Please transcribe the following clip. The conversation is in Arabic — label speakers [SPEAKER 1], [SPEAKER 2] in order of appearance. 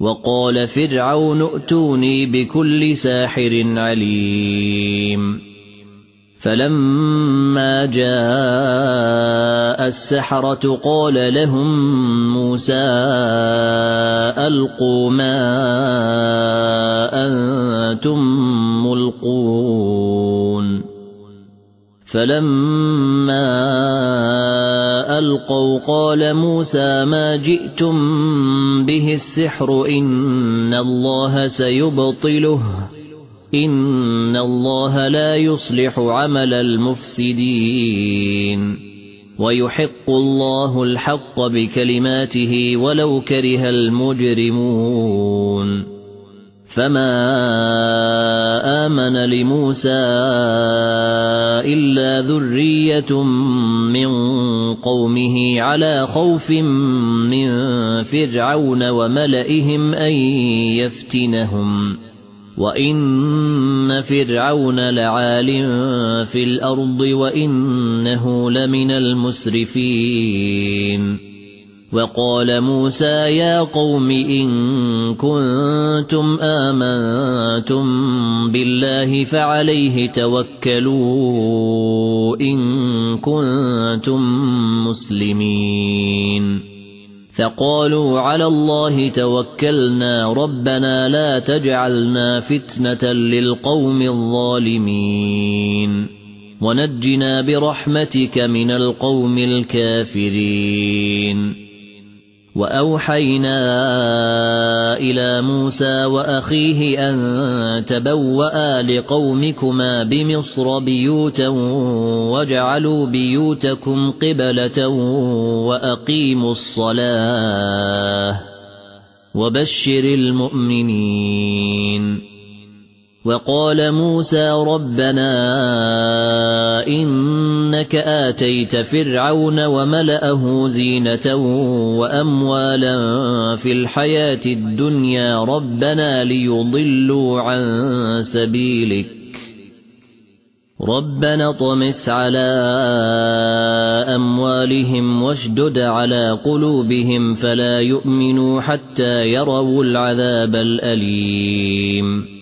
[SPEAKER 1] وقال فرعون ائتوني بكل ساحر عليم فلما جاء السحرة قال لهم موسى ألقوا ما أنتم ملقون فلما ألقوا قال موسى ما جئتم به السحر إن الله سيبطله إن الله لا يصلح عمل المفسدين ويحق الله الحق بكلماته ولو كره المجرمون فما آمن لموسى إلا ذرية من قومه على خوف من فرعون وملئهم أن يفتنهم وإن فرعون لعال في الأرض وإنه لمن المسرفين وقال موسى يا قوم إن كنتم آمنتم بالله فعليه توكلوا إن كنتم مسلمين فقالوا على الله توكلنا ربنا لا تجعلنا فتنة للقوم الظالمين ونجنا برحمتك من القوم الكافرين وأوحينا إلى موسى وأخيه أن تبوأ لقومكما بمصر بيوتا واجعلوا بيوتكم قبلة وأقيموا الصلاة وبشر المؤمنين وقال موسى ربنا إنك آتيت فرعون وملأه زينة وأموالا في الحياة الدنيا ربنا ليضلوا عن سبيلك ربنا طمس على أموالهم واشدد على قلوبهم فلا يؤمنوا حتى يروا العذاب الأليم